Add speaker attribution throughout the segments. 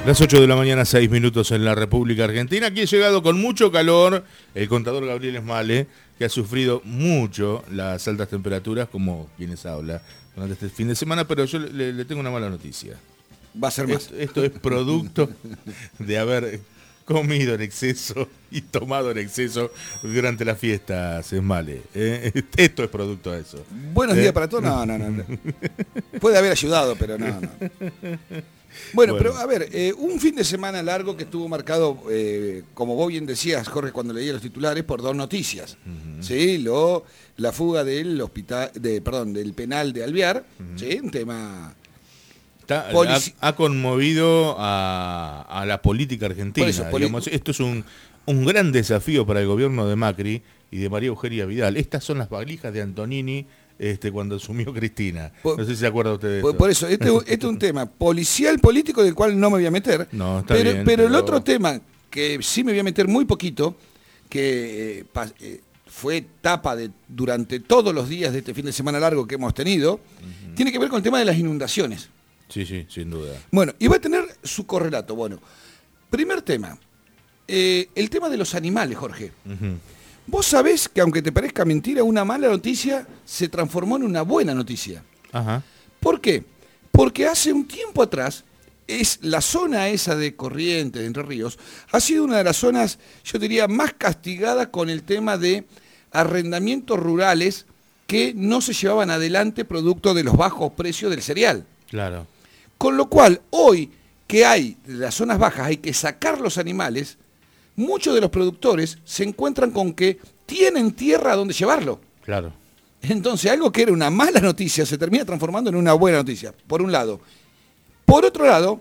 Speaker 1: Las 8 de la mañana, 6 minutos en la República Argentina. Aquí ha llegado con mucho calor el contador Gabriel Esmale, que ha sufrido mucho las altas temperaturas, como quienes habla durante este fin de semana, pero yo le tengo una mala noticia.
Speaker 2: Va a ser más.
Speaker 1: Esto es producto de haber comido en exceso y tomado en exceso durante las fiestas, Esmale. Esto es producto de eso.
Speaker 2: Buenos días para todos. No. Puede haber ayudado, pero no. Bueno, pero a ver, un fin de semana largo que estuvo marcado, como vos bien decías, Jorge, cuando leía los titulares, por dos noticias. ¿Sí? La fuga del penal de Alvear, ¿sí? Un tema...
Speaker 1: Ha conmovido a la política argentina. Digamos. Esto es un gran desafío para el gobierno de Macri y de María Eugenia Vidal. Estas son las valijas de Antonini cuando asumió Cristina. No sé si se acuerda usted de esto.
Speaker 2: Por eso, este es un tema policial político del cual no me voy a meter.
Speaker 1: No, está bien,
Speaker 2: pero el otro tema que sí me voy a meter muy poquito, que fue tapa durante todos los días de este fin de semana largo que hemos tenido, tiene que ver con el tema de las inundaciones.
Speaker 1: Sí, sin duda.
Speaker 2: Bueno, y va a tener su correlato. Bueno, primer tema, el tema de los animales, Jorge. Vos sabés que aunque te parezca mentira, una mala noticia se transformó en una buena noticia.
Speaker 1: Ajá.
Speaker 2: ¿Por qué? Porque hace un tiempo atrás, la zona esa de Corrientes, de Entre Ríos, ha sido una de las zonas, yo diría, más castigadas con el tema de arrendamientos rurales que no se llevaban adelante producto de los bajos precios del cereal.
Speaker 1: Claro.
Speaker 2: Con lo cual, hoy que hay de las zonas bajas, hay que sacar los animales, muchos de los productores se encuentran con que tienen tierra a donde llevarlo.
Speaker 1: Claro.
Speaker 2: Entonces, algo que era una mala noticia se termina transformando en una buena noticia, por un lado. Por otro lado,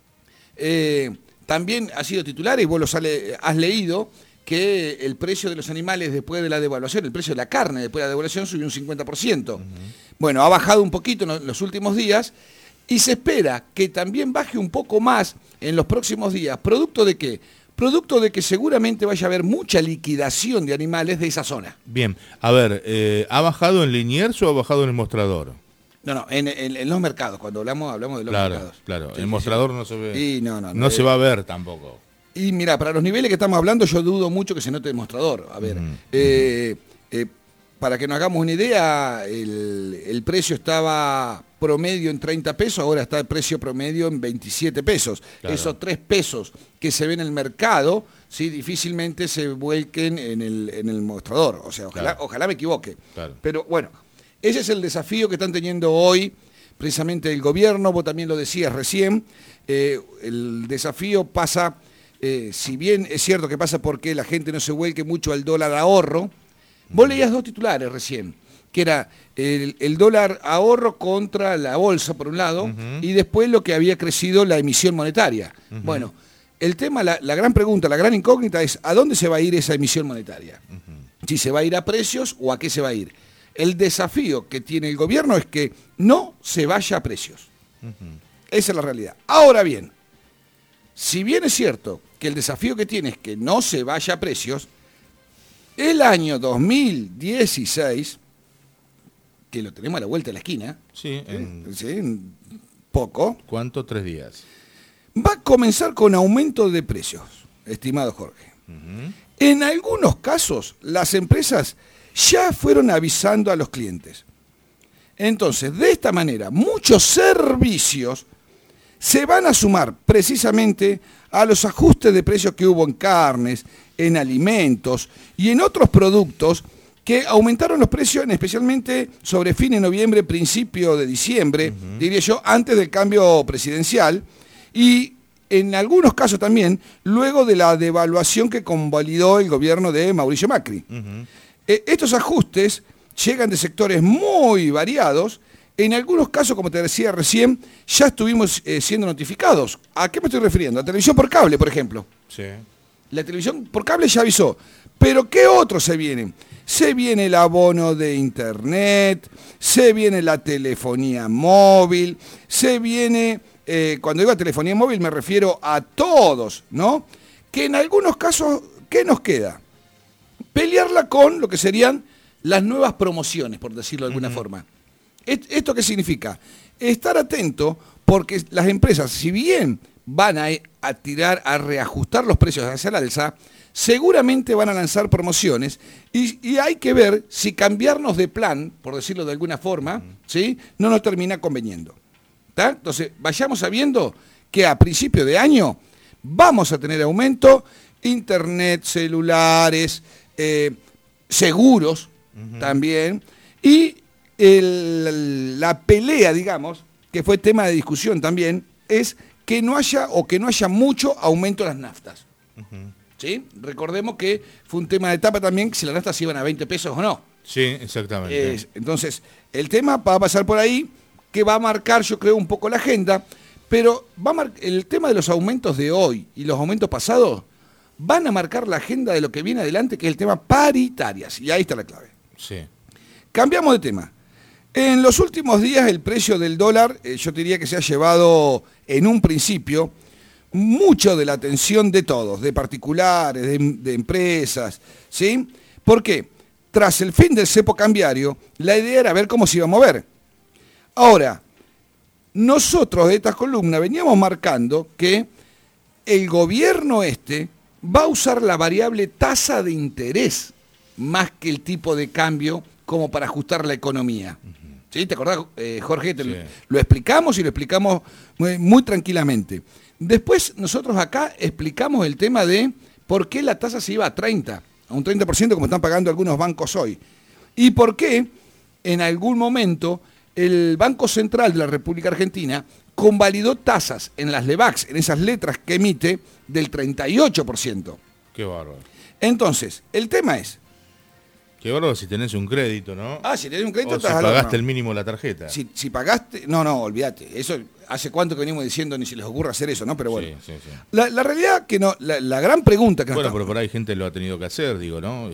Speaker 2: también ha sido titular, y vos has leído, que el precio de los animales después de la devaluación, el precio de la carne después de la devaluación subió un 50%. Bueno, ha bajado un poquito en los últimos días y se espera que también baje un poco más en los próximos días. ¿Producto de qué? Producto de que seguramente vaya a haber mucha liquidación de animales de esa zona.
Speaker 1: Bien, a ver, ¿ha bajado en Liniers o ha bajado en el mostrador?
Speaker 2: No, en los mercados, cuando hablamos de los mercados.
Speaker 1: Claro,
Speaker 2: Sí,
Speaker 1: el mostrador no se ve.
Speaker 2: Y
Speaker 1: no se va a ver tampoco.
Speaker 2: Y mira, para los niveles que estamos hablando, yo dudo mucho que se note el mostrador. A ver, para que nos hagamos una idea, el precio estaba promedio en 30 pesos, ahora está el precio promedio en 27 pesos. Claro. Esos 3 pesos que se ven en el mercado, ¿sí? Difícilmente se vuelquen en el mostrador. O sea, ojalá me equivoque. Claro. Pero bueno, ese es el desafío que están teniendo hoy precisamente el gobierno. Vos también lo decías recién. El desafío pasa, si bien es cierto que pasa porque la gente no se vuelque mucho al dólar ahorro. Vos leías dos titulares recién, que era el dólar ahorro contra la bolsa, por un lado, y después lo que había crecido la emisión monetaria. Bueno, el tema, la gran pregunta, la gran incógnita es, ¿a dónde se va a ir esa emisión monetaria? Si se va a ir a precios o a qué se va a ir. El desafío que tiene el gobierno es que no se vaya a precios. Esa es la realidad. Ahora bien, si bien es cierto que el desafío que tiene es que no se vaya a precios, el año 2016, que lo tenemos a la vuelta de la esquina,
Speaker 1: sí,
Speaker 2: en poco.
Speaker 1: ¿Cuánto? 3 días.
Speaker 2: Va a comenzar con aumento de precios, estimado Jorge. En algunos casos, las empresas ya fueron avisando a los clientes. Entonces, de esta manera, muchos servicios se van a sumar precisamente a los ajustes de precios que hubo en carnes, en alimentos y en otros productos que aumentaron los precios, especialmente sobre fin de noviembre, principio de diciembre, diría yo, antes del cambio presidencial, y en algunos casos también luego de la devaluación que convalidó el gobierno de Mauricio Macri. Estos ajustes llegan de sectores muy variados. En algunos casos, como te decía recién, ya estuvimos siendo notificados. ¿A qué me estoy refiriendo? A televisión por cable, por ejemplo.
Speaker 1: Sí.
Speaker 2: La televisión por cable ya avisó. Pero ¿qué otros se vienen? Se viene el abono de internet, se viene la telefonía móvil, se viene, cuando digo telefonía móvil me refiero a todos, ¿no? Que en algunos casos, ¿qué nos queda? Pelearla con lo que serían las nuevas promociones, por decirlo de alguna forma. ¿Esto qué significa? Estar atento porque las empresas, si bien van a tirar, a reajustar los precios hacia el alza, seguramente van a lanzar promociones y hay que ver si cambiarnos de plan, por decirlo de alguna forma, ¿sí?, no nos termina conveniendo. ¿Tá? Entonces, vayamos sabiendo que a principio de año vamos a tener aumento, internet, celulares, seguros también, y la pelea, digamos, que fue tema de discusión también, es que no haya mucho aumento de las naftas. ¿Sí? Recordemos que fue un tema de etapa también, si las naftas iban a 20 pesos o no.
Speaker 1: Sí, exactamente.
Speaker 2: Entonces, el tema va a pasar por ahí, que va a marcar, yo creo, un poco la agenda, pero el tema de los aumentos de hoy y los aumentos pasados van a marcar la agenda de lo que viene adelante, que es el tema paritarias, y ahí está la clave.
Speaker 1: Sí.
Speaker 2: Cambiamos de tema. En los últimos días el precio del dólar, yo diría que se ha llevado en un principio mucho de la atención de todos, de particulares, de empresas, ¿sí? ¿Por qué? Tras el fin del cepo cambiario, la idea era ver cómo se iba a mover. Ahora, nosotros de esta columna veníamos marcando que el gobierno va a usar la variable tasa de interés más que el tipo de cambio como para ajustar la economía. ¿Sí? ¿Te acordás, Jorge?
Speaker 1: Sí.
Speaker 2: Lo explicamos y lo explicamos muy tranquilamente. Después nosotros acá explicamos el tema de por qué la tasa se iba a 30, a un 30% como están pagando algunos bancos hoy. Y por qué en algún momento el Banco Central de la República Argentina convalidó tasas en las LEBACs, en esas letras que emite, del 38%.
Speaker 1: Qué bárbaro.
Speaker 2: Entonces, el tema es...
Speaker 1: Qué bárbaro si tenés un crédito, ¿no?
Speaker 2: Si tenés un crédito...
Speaker 1: O si pagaste el mínimo la tarjeta.
Speaker 2: Si pagaste... No, olvídate. Eso, ¿hace cuánto que venimos diciendo ni se les ocurre hacer eso, no? Pero bueno.
Speaker 1: Sí.
Speaker 2: La realidad que no... La gran pregunta que...
Speaker 1: Bueno, pero por ahí gente lo ha tenido que hacer, digo, ¿no?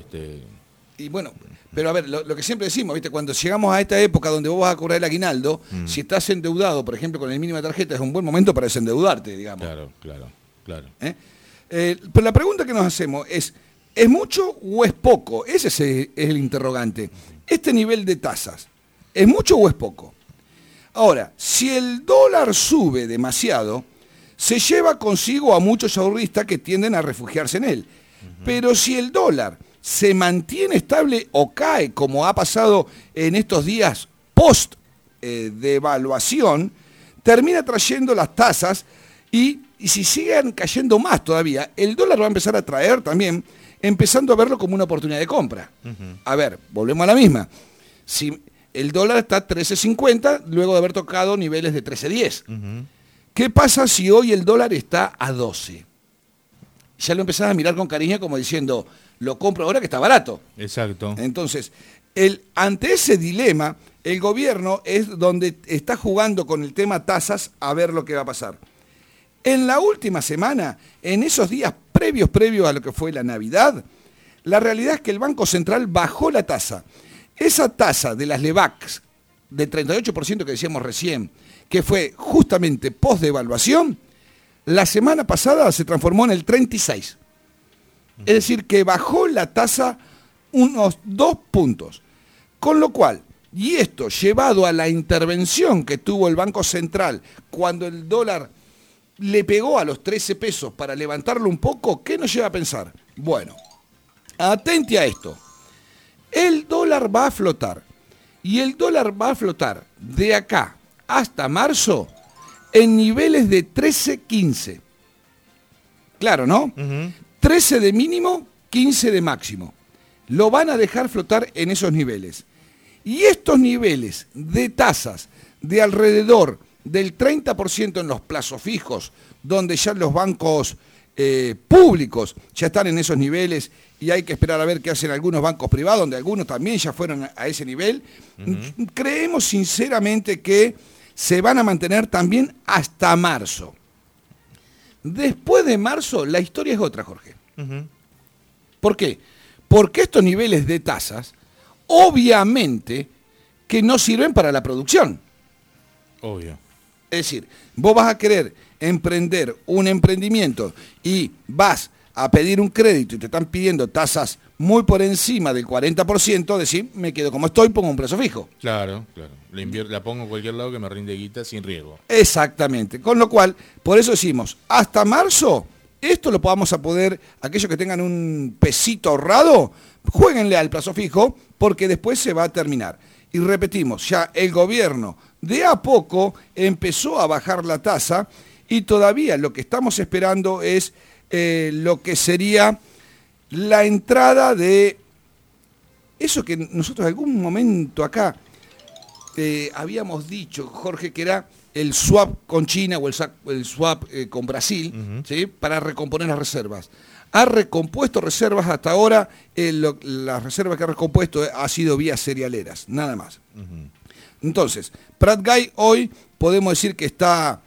Speaker 2: Y bueno, pero a ver, lo que siempre decimos, ¿viste? Cuando llegamos a esta época donde vos vas a cobrar el aguinaldo, si estás endeudado, por ejemplo, con el mínimo de tarjeta, es un buen momento para desendeudarte, digamos.
Speaker 1: Claro.
Speaker 2: Pero la pregunta que nos hacemos ¿es mucho o es poco? Ese es el interrogante. Este nivel de tasas, ¿es mucho o es poco? Ahora, si el dólar sube demasiado, se lleva consigo a muchos ahorristas que tienden a refugiarse en él. Pero si el dólar se mantiene estable o cae, como ha pasado en estos días post devaluación, termina trayendo las tasas y si siguen cayendo más todavía, el dólar va a empezar a traer también, empezando a verlo como una oportunidad de compra. A ver, volvemos a la misma. Si el dólar está a 13.50 luego de haber tocado niveles de 13.10. ¿Qué pasa si hoy el dólar está a 12? Ya lo empezás a mirar con cariño como diciendo, lo compro ahora que está barato.
Speaker 1: Exacto.
Speaker 2: Entonces, ante ese dilema, el gobierno es donde está jugando con el tema tasas a ver lo que va a pasar. En la última semana, en esos días previos a lo que fue la Navidad, la realidad es que el Banco Central bajó la tasa. Esa tasa de las LEBACs del 38% que decíamos recién, que fue justamente post-devaluación, la semana pasada se transformó en el 36%. Es decir, que bajó la tasa unos 2 puntos. Con lo cual, y esto llevado a la intervención que tuvo el Banco Central cuando el dólar le pegó a los 13 pesos para levantarlo un poco, ¿qué nos lleva a pensar? Bueno, atente a esto. El dólar va a flotar. Y el dólar va a flotar de acá hasta marzo en niveles de 13.15. Claro, ¿no? 13 de mínimo, 15 de máximo. Lo van a dejar flotar en esos niveles. Y estos niveles de tasas de alrededor del 30% en los plazos fijos, donde ya los bancos públicos ya están en esos niveles y hay que esperar a ver qué hacen algunos bancos privados, donde algunos también ya fueron a ese nivel, creemos sinceramente que se van a mantener también hasta marzo. Después de marzo, la historia es otra, Jorge. ¿Por qué? Porque estos niveles de tasas, obviamente, que no sirven para la producción.
Speaker 1: Obvio.
Speaker 2: Es decir, vos vas a querer emprender un emprendimiento y vas a pedir un crédito y te están pidiendo tasas muy por encima del 40%, decir, me quedo como estoy, pongo un plazo fijo.
Speaker 1: Claro. La pongo en cualquier lado que me rinde guita sin riesgo.
Speaker 2: Exactamente. Con lo cual, por eso decimos, hasta marzo, esto lo vamos a poder, aquellos que tengan un pesito ahorrado, jueguenle al plazo fijo, porque después se va a terminar. Y repetimos, ya el gobierno de a poco empezó a bajar la tasa y todavía lo que estamos esperando es lo que sería la entrada de eso que nosotros en algún momento acá habíamos dicho, Jorge, que era el swap con China o el swap con Brasil, ¿sí? Para recomponer las reservas. Ha recompuesto reservas hasta ahora, las reservas que ha recompuesto ha sido vía cerealeras, nada más. Entonces, Prat Gay hoy podemos decir que está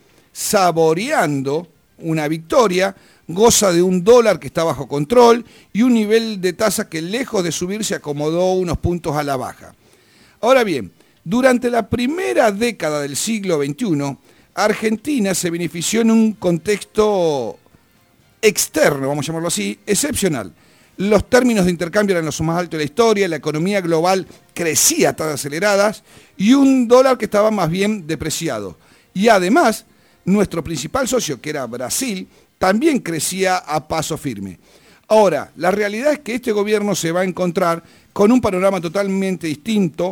Speaker 2: saboreando una victoria, goza de un dólar que está bajo control y un nivel de tasa que lejos de subir se acomodó unos puntos a la baja. Ahora bien, durante la primera década del siglo XXI, Argentina se benefició en un contexto externo, vamos a llamarlo así, excepcional. Los términos de intercambio eran los más altos de la historia, la economía global crecía a tasas aceleradas y un dólar que estaba más bien depreciado. Y además, nuestro principal socio, que era Brasil, también crecía a paso firme. Ahora, la realidad es que este gobierno se va a encontrar con un panorama totalmente distinto.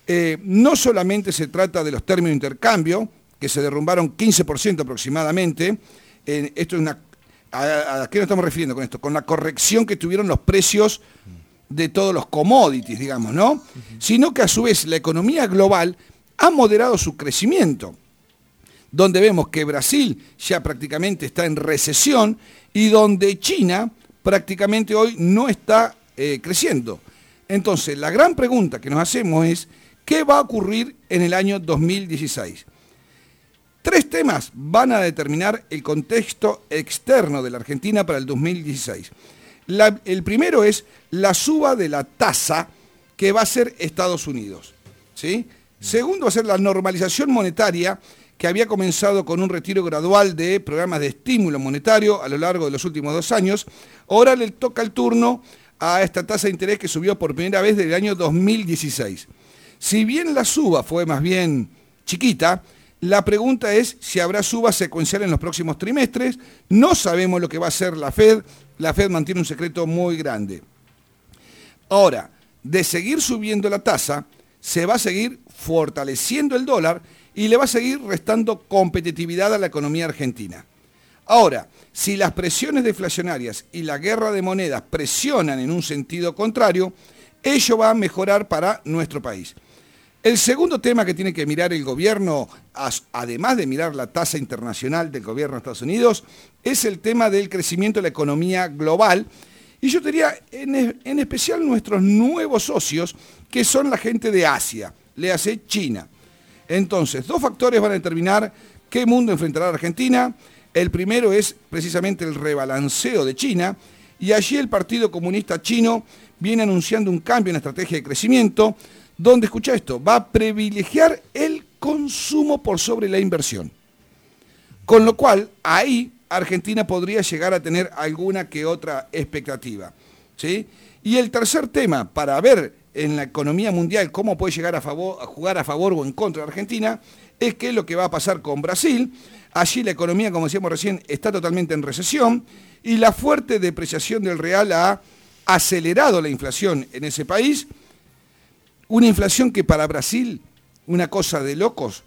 Speaker 2: No solamente se trata de los términos de intercambio, que se derrumbaron 15% aproximadamente. Esto es ¿a qué nos estamos refiriendo con esto? Con la corrección que tuvieron los precios de todos los commodities, digamos, ¿no? Sino que a su vez la economía global ha moderado su crecimiento, donde vemos que Brasil ya prácticamente está en recesión y donde China prácticamente hoy no está creciendo. Entonces, la gran pregunta que nos hacemos es, ¿qué va a ocurrir en el año 2016? 3 temas van a determinar el contexto externo de la Argentina para el 2016. El primero es la suba de la tasa que va a hacer Estados Unidos, ¿sí? Segundo va a ser la normalización monetaria que había comenzado con un retiro gradual de programas de estímulo monetario a lo largo de los últimos 2 años. Ahora le toca el turno a esta tasa de interés que subió por primera vez desde el año 2016. Si bien la suba fue más bien chiquita, la pregunta es si habrá suba secuencial en los próximos trimestres. No sabemos lo que va a hacer la Fed. La Fed mantiene un secreto muy grande. Ahora, de seguir subiendo la tasa, se va a seguir fortaleciendo el dólar y le va a seguir restando competitividad a la economía argentina. Ahora, si las presiones deflacionarias y la guerra de monedas presionan en un sentido contrario, ello va a mejorar para nuestro país. El segundo tema que tiene que mirar el gobierno, además de mirar la tasa internacional del gobierno de Estados Unidos, es el tema del crecimiento de la economía global. Y yo diría, en especial nuestros nuevos socios, que son la gente de Asia, le hace China. Entonces, 2 factores van a determinar qué mundo enfrentará Argentina. El primero es precisamente el rebalanceo de China, y allí el Partido Comunista Chino viene anunciando un cambio en la estrategia de crecimiento, donde, escucha esto, va a privilegiar el consumo por sobre la inversión. Con lo cual, ahí Argentina podría llegar a tener alguna que otra expectativa, ¿sí? Y el tercer tema, para ver en la economía mundial cómo puede llegar a jugar a favor o en contra de Argentina, es qué es lo que va a pasar con Brasil. Allí la economía, como decíamos recién, está totalmente en recesión y la fuerte depreciación del real ha acelerado la inflación en ese país. Una inflación que para Brasil, una cosa de locos,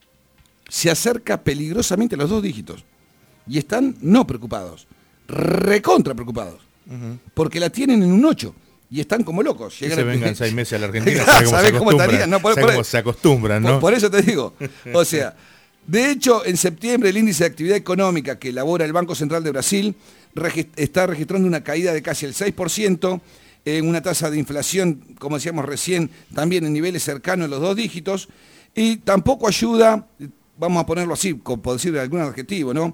Speaker 2: se acerca peligrosamente a los 2 dígitos. Y están no preocupados, recontra preocupados, porque la tienen en un 8 y están como locos.
Speaker 1: Se vengan 6 meses a la Argentina,
Speaker 2: ¿sabés cómo estarían? No,
Speaker 1: cómo se acostumbran, ¿no?
Speaker 2: Por eso te digo, o sea, de hecho, en septiembre el índice de actividad económica que elabora el Banco Central de Brasil está registrando una caída de casi el 6%, en una tasa de inflación, como decíamos recién, también en niveles cercanos a los 2 dígitos, y tampoco ayuda, vamos a ponerlo así, por decir algún adjetivo, ¿no?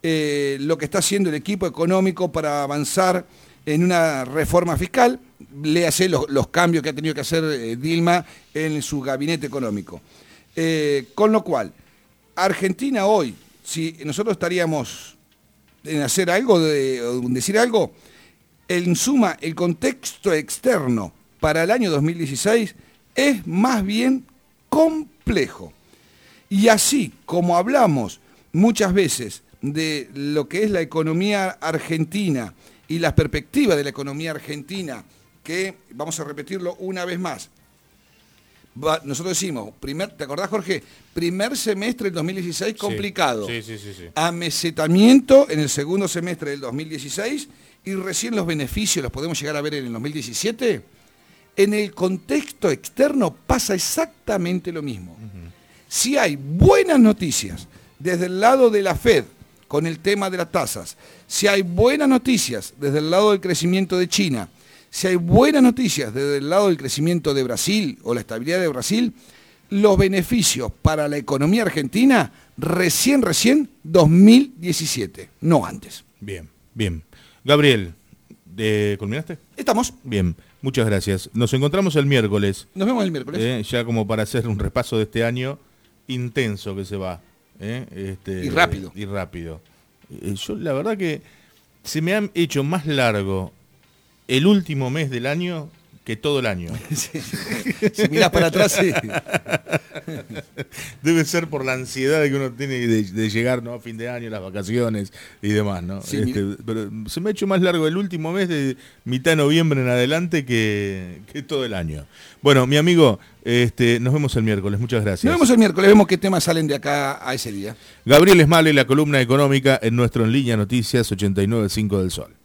Speaker 2: Lo que está haciendo el equipo económico para avanzar en una reforma fiscal, léase los cambios que ha tenido que hacer Dilma en su gabinete económico. Con lo cual, Argentina hoy, si nosotros estaríamos en hacer algo, decir algo, en suma, el contexto externo para el año 2016 es más bien complejo. Y así como hablamos muchas veces de lo que es la economía argentina y las perspectivas de la economía argentina, que vamos a repetirlo una vez más, nosotros decimos, ¿te acordás, Jorge? Primer semestre del 2016 complicado.
Speaker 1: Sí.
Speaker 2: Amesetamiento en el segundo semestre del 2016 y recién los beneficios los podemos llegar a ver en el 2017. En el contexto externo pasa exactamente lo mismo. Uh-huh. Si hay buenas noticias desde el lado de la Fed con el tema de las tasas, si hay buenas noticias desde el lado del crecimiento de China, si hay buenas noticias desde el lado del crecimiento de Brasil o la estabilidad de Brasil, los beneficios para la economía argentina recién 2017, no antes.
Speaker 1: Bien. Gabriel, ¿culminaste?
Speaker 2: Estamos.
Speaker 1: Bien, muchas gracias. Nos encontramos el miércoles.
Speaker 2: Nos vemos el miércoles.
Speaker 1: Ya como para hacer un repaso de este año intenso que se va.
Speaker 2: Y rápido.
Speaker 1: Yo la verdad que se me ha hecho más largo el último mes del año que todo el año.
Speaker 2: Sí. Si mirás para atrás, sí.
Speaker 1: Debe ser por la ansiedad que uno tiene de llegar, ¿no?, a fin de año, las vacaciones y demás, ¿no?
Speaker 2: Sí,
Speaker 1: pero se me ha hecho más largo el último mes de mitad de noviembre en adelante que todo el año. Bueno, mi amigo, nos vemos el miércoles. Muchas gracias.
Speaker 2: Nos vemos el miércoles, vemos qué temas salen de acá a ese día.
Speaker 1: Gabriel Esmale, la columna económica en nuestro En Línea Noticias 89.5 del Sol.